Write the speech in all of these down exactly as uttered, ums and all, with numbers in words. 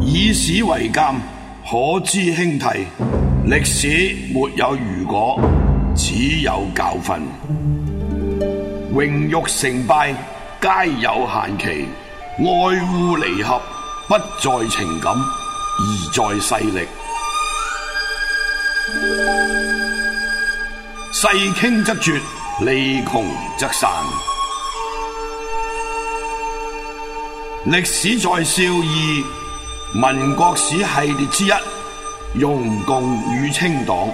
以史為鑑，可知興替。歷史沒有如果，只有教訓。榮辱成敗皆有限期，愛惡離合不在情感，而在勢力。勢傾則絕，利窮則散。歷史在笑二，民國史系列之一，容共與清黨。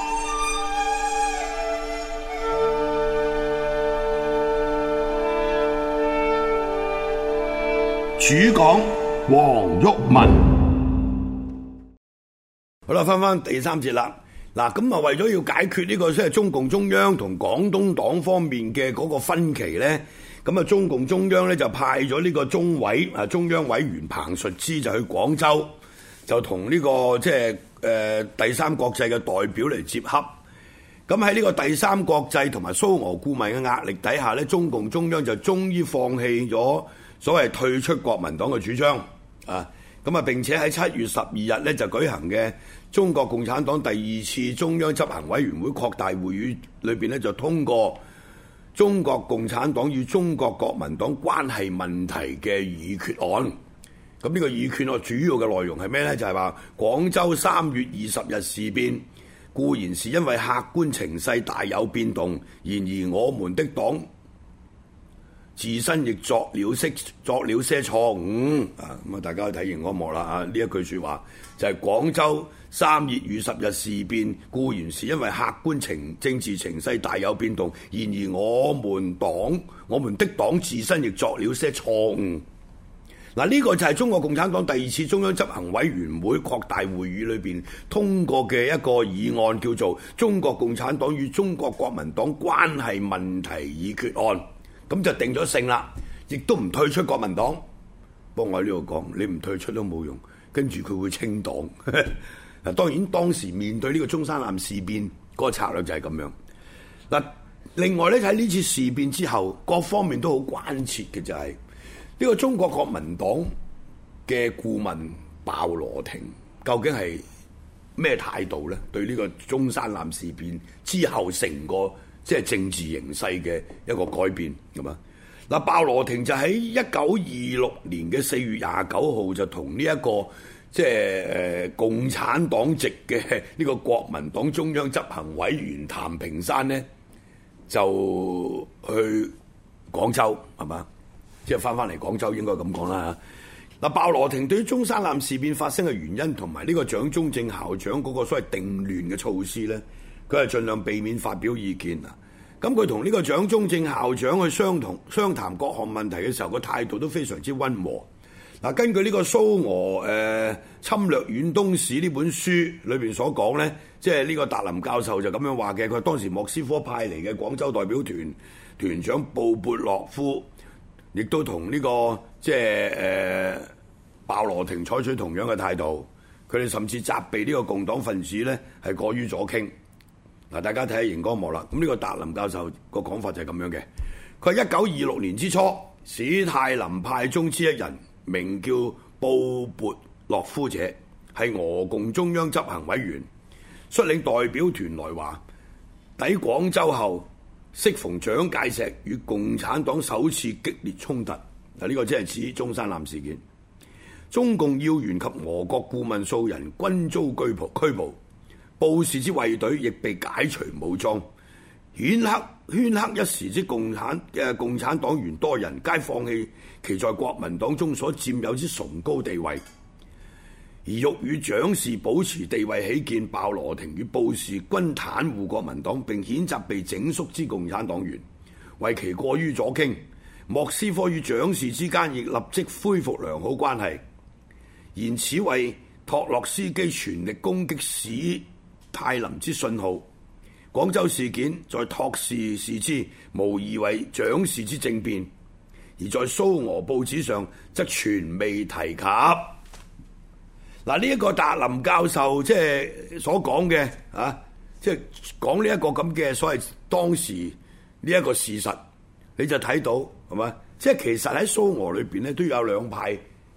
主講黃毓民。好啦，翻翻第三節啦。嗱，咁啊，為咗要解決呢個即係中共中央同廣東黨方面嘅嗰個分歧咧，咁啊，中共中央咧就派咗呢個中委啊中央委員彭述之就去廣州，就同呢個即係誒第三國際嘅代表嚟接洽。咁喺呢個第三國際同埋蘇俄顧問嘅壓力底下咧，中共中央就終於放棄咗所謂退出國民黨嘅主張啊！咁啊，並且喺七月十二日咧就舉行嘅中國共產黨第二次中央執行委員會擴大會議裏邊咧，就通過中國共產黨與中國國民黨關係問題嘅議決案。咁呢個議決案主要嘅內容係咩呢？就係話廣州三月二十日事變固然是因為客觀情勢大有變動，然而我們的黨自身亦作了些作了些錯誤啊！咁啊，大家睇熒光幕啦啊！呢一句説話就係、是、廣州三月二十日事變固然是因為客觀情政治情勢大有變動，然而我們黨我們的黨自身亦作了些錯誤。嗱、啊，呢、這個就係中國共產黨第二次中央執行委員會擴大會議裏邊通過嘅一個議案，叫做《中國共產黨與中國國民黨關係問題議決案》。咁就定咗性啦，亦都唔退出國民黨。不過我喺呢度講，你唔退出都冇用，跟住佢會清黨。嗱，當然當時面對呢個中山艦事變，嗰個策略就係咁樣。嗱，另外咧喺呢次事變之後，各方面都好關切嘅就係呢個中國國民黨嘅顧問鮑羅廷究竟係咩態度咧？對呢個中山艦事變之後成個即係政治形勢嘅一個改變，咁啊，嗱，鮑羅廷就喺一九二六年嘅四月廿九號就同呢一個即係誒共產黨籍嘅呢個國民黨中央執行委員譚平山呢，就去廣州係嘛，即係翻翻嚟廣州應該咁講啦嚇。嗱，鮑羅廷對於中山艦事變發生嘅原因同埋呢個蔣中正校長嗰個所謂定亂嘅措施咧，佢係盡量避免發表意見啊！咁佢同呢個蔣中正校長去相同商談各項問題嘅時候，個態度都非常之溫和。嗱，根據呢個蘇俄誒、呃、侵略遠東史呢本書裏邊所講咧，即係呢個達林教授就咁樣話嘅。佢當時莫斯科派嚟嘅廣州代表團團長布勃洛夫，亦都同呢、這個即係誒鮑羅廷採取同樣嘅態度。佢哋甚至責備呢個共黨分子咧係過於左傾。嗱，大家睇下熒光幕啦。咁呢個達林教授個講法就係咁樣嘅。佢係一九二六年之初，史太林派中之一人，名叫布勃洛夫者，係俄共中央執行委員，率領代表團來華。抵廣州後，適逢蔣介石與共產黨首次激烈衝突。嗱，呢個即係指中山艦事件。中共要員及俄國顧問數人均遭拘捕拘捕。報事之衛隊亦被解除武裝，顯赫煊赫一時之共產嘅共產黨員多人皆放棄其在國民黨中所佔有之崇高地位，而欲與蔣氏保持地位起見，鮑羅廷與報事均袒護國民黨，並譴責被整肅之共產黨員，為其過於左傾。莫斯科與蔣氏之間亦立即恢復良好關係，言此為托洛斯基全力攻擊史太林之信號。廣州事件在托氏視之無疑為蔣氏之政變，而在蘇俄報紙上則全未提及。嗱，呢一個達林教授即係所講嘅啊，即係講呢一個咁嘅所謂當時呢一個事實，你就睇到係嘛？即係其實喺蘇俄裏邊咧都有兩派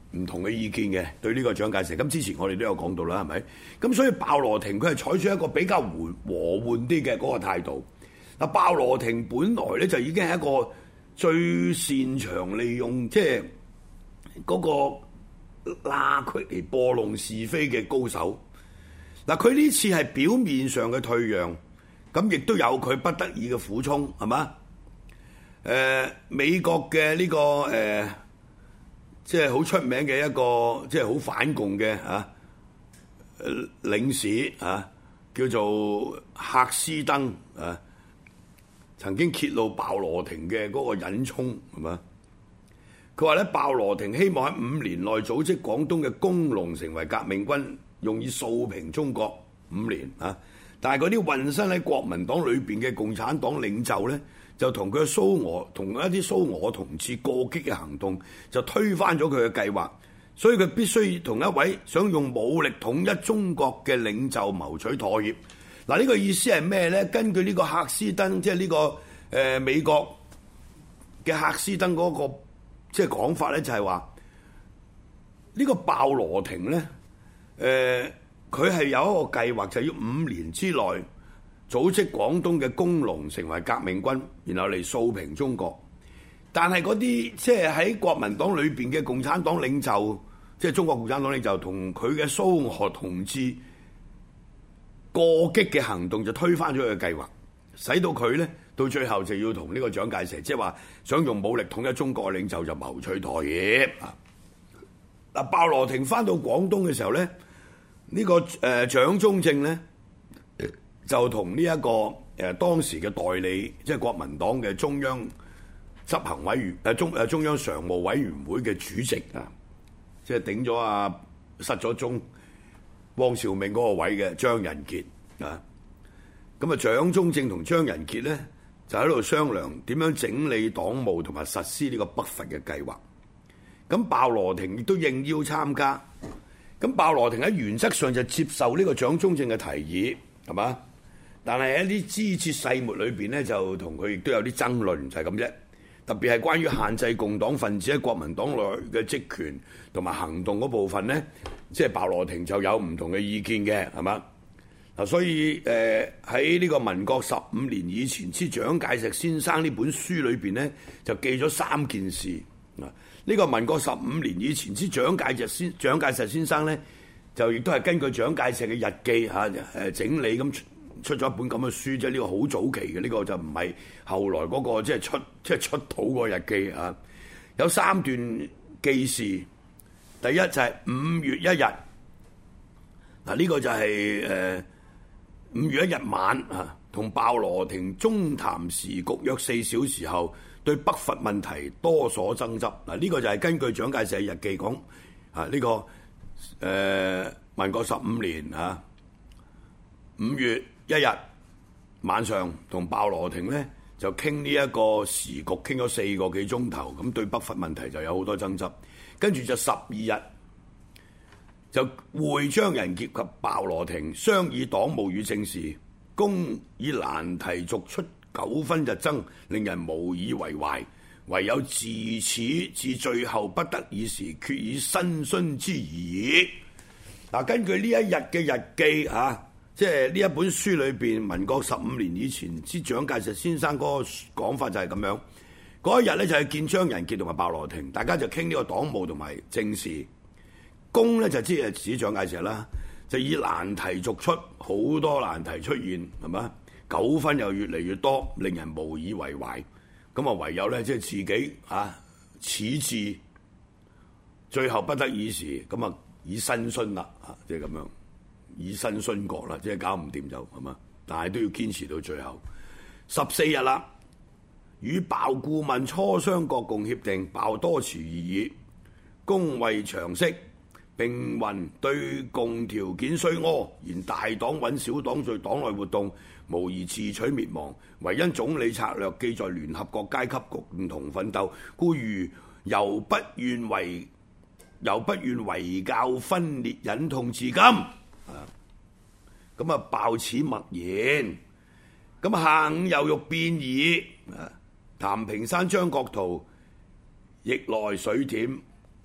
唔同嘅意見嘅，對呢個蔣介石。咁之前我哋都有講到啦，係咪？咁所以鮑羅廷佢係採取一個比較緩和緩啲嘅嗰個態度。嗱，鮑羅廷本來咧就已經係一個最擅長利用即係嗰個罅隙嚟播弄是非嘅高手。嗱，佢呢次係表面上嘅退讓，咁亦都有佢不得已嘅苦衷，係嘛？誒、呃，美國嘅呢、這個誒。呃即係好出名嘅一個，即係好反共嘅啊領事啊，叫做赫斯登啊，曾經揭露鮑羅廷嘅嗰個隱衷係嘛？佢話咧，鮑羅廷希望喺五年內組織廣東嘅工農成為革命軍，用以掃平中國五年啊！但係嗰啲混身喺國民黨裏邊嘅共產黨領袖咧，就同佢嘅蘇俄同一啲蘇俄同志過激嘅行動，就推翻咗佢嘅計劃，所以佢必須同一位想用武力統一中國嘅領袖謀取妥協。嗱，呢個意思係咩咧？根據呢個赫斯登，即係呢個誒、呃、美國嘅赫斯登嗰、那個即係講法咧，就係話呢個鮑羅廷咧，誒佢係有一個計劃，就係要五年之內組織廣東嘅工農成為革命軍，然後嚟掃平中國。但係嗰啲即係喺國民黨裏邊嘅共產黨領袖，即係中國共產黨領袖同佢嘅蘇俄同志過激嘅行動，就推翻咗佢嘅計劃，使到佢咧到最後就要同呢個蔣介石，即係話想用武力統一中國嘅領袖就謀取妥協啊！嗱，鮑羅廷翻到廣東嘅時候咧，呢、這個誒、呃、蔣中正咧。就同呢一個誒、呃、當時嘅代理，即係國民黨嘅中央執行委員誒中誒中央常務委員會嘅主席啊，即係頂咗啊失咗蹤汪兆銘嗰個位嘅張人傑啊，咁啊蔣中正同張人傑咧就喺度商量點樣整理黨務同埋實施呢個北伐嘅計劃。咁鮑羅廷亦都應邀參加，咁鮑羅廷喺原則上就接受呢個蔣中正嘅提議，係嘛？但係喺啲枝節細末裏邊咧，就同佢亦都有啲爭論，就係咁啫。特別係關於限制共黨分子喺國民黨內嘅職權同埋行動嗰部分咧，即係鮑羅廷就有唔同嘅意見嘅，係嘛？嗱，所以誒喺呢個民國十五年以前之蔣介石先生呢本書裏邊咧，就記咗三件事。嗱，呢個民國十五年以前之蔣介石先蔣介石先生咧，就亦都係根據蔣介石嘅日記嚇誒整理咁。出咗一本咁嘅書，即係呢個好早期嘅，呢、這個就唔係後來嗰、那個即係出即係出土個日記啊。有三段記事，第一就係五月一日，嗱、啊、呢、這個就係誒五月一日晚啊，同鮑羅廷中談時局約四小時後，對北伐問題多所爭執。嗱、啊、呢、這個就係根據蔣介石日記講啊，呢、這個誒、呃、民國十五年啊五月一日晚上同鮑羅廷咧就傾呢一個時局，傾咗四個幾鐘頭，咁對北伐問題就有好多爭執。跟住就十二日就會張人傑及鮑羅廷商議黨務與政事，公以難題逐出糾紛日爭，令人無以為懷。唯有自此至最後不得已時，決以申詢之矣。嗱，根據呢一日嘅日記啊。即係呢一本書裏邊，民國十五年以前之蔣介石先生嗰個講法就係咁樣。嗰一日咧就係見張人傑同埋鮑羅廷，大家就傾呢個黨務同埋政事。公咧就即係指蔣介石啦，就以難題逐出，好多難題出現，係嘛？糾紛又越嚟越多，令人無以為懷。咁啊，唯有咧即係自己啊，此至最後不得已時，咁啊以申詢啦，啊，即係咁樣。以身殉國啦，即係搞唔掂就係嘛，但係都要堅持到最後。十四日啦，與鮑顧問磋商國共協定，鮑多遲而已。公為長息，並云對共條件雖柯，然大黨揾小黨在黨內活動，無疑自取滅亡。唯因總理策略記在聯合國階級共同奮鬥，故如猶不願為猶不願為教分裂，忍痛至今。咁啊，鮑此默言。咁下午又欲變矣。啊，譚平山張國燾亦來水舔，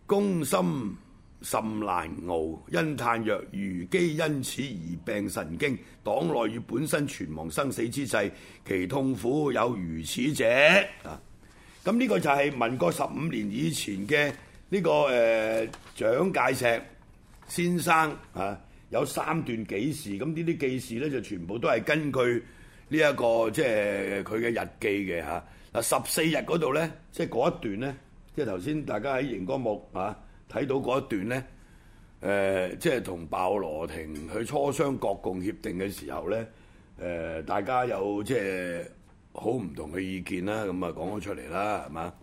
攻心甚難熬，因嘆曰：虞姬因此而病神經，黨內與本身存亡生死之際，其痛苦有如此者啊！咁呢個就係民國十五年以前嘅呢、這個誒蔣介石先生啊，有三段記事，咁呢啲記事咧就全部都係根據呢、這、一個即係佢嘅日記嘅嚇。嗱、啊、十四日嗰度咧，即係嗰一段咧，即係頭先大家喺熒光幕啊睇到嗰一段咧，誒、呃、即係同鮑羅廷去磋商國共協定嘅時候咧，誒、呃、大家有即係好唔同嘅意見啦，咁啊講咗出嚟啦，係嘛？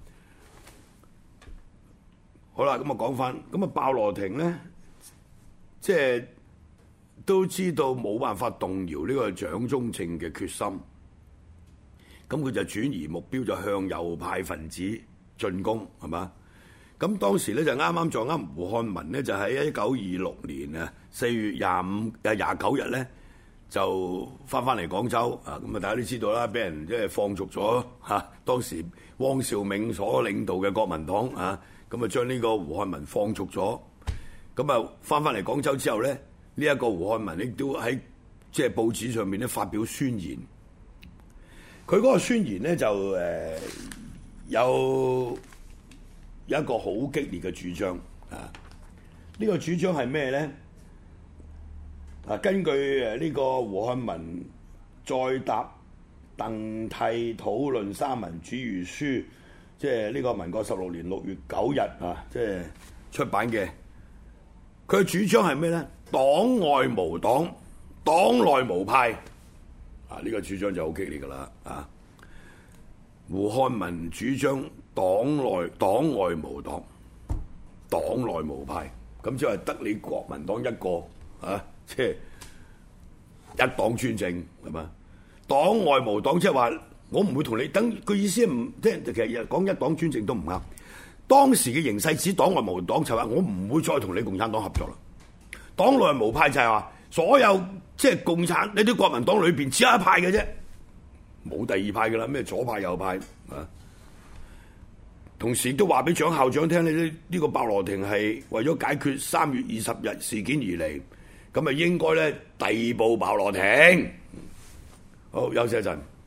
好啦，咁啊講翻，咁啊鮑羅廷咧，即係都知道冇辦法動搖呢個蔣中正嘅決心，咁佢就轉移目標，就向右派分子進攻，係嘛？咁當時咧就啱啱撞啱胡漢民咧，就喺一九二六年啊四月廿五啊廿九日咧。就翻翻嚟廣州啊！咁啊，大家都知道啦，俾人即係放逐咗嚇、啊。當時汪兆銘所領導嘅國民黨啊，咁啊將呢個胡漢民放逐咗。咁啊翻翻嚟廣州之後咧，呢、這、一個胡漢民亦都喺即係報紙上面咧發表宣言。佢嗰個宣言咧就誒、呃、有有一個好激烈嘅主張啊！呢、這個主張係咩咧？啊，根據誒呢個胡漢民再答鄧棣討論三民主義書，即係呢個民國十六年六月九日啊，即係出版嘅。佢嘅主張係咩咧？黨外無黨，黨內無派。啊，呢、這個主張就好激烈噶啦。啊，胡漢民主張黨內黨外無黨，黨內無派。咁即係得你國民黨一個啊。即係一黨專政係嘛？黨外無黨，即係話我唔會同你等。佢意思唔即係其實講一黨專政都唔啱。當時嘅形勢指黨外無黨就係話我唔會再同你共產黨合作啦。黨內無派就係話所有即係共產你啲國民黨裏邊只有一派嘅啫，冇第二派㗎啦。咩左派右派啊？同時都話俾蔣校長聽，你呢呢個鮑羅廷係為咗解決三月二十日事件而嚟。咁啊，應該咧逮捕鮑羅廷。好，休息一陣。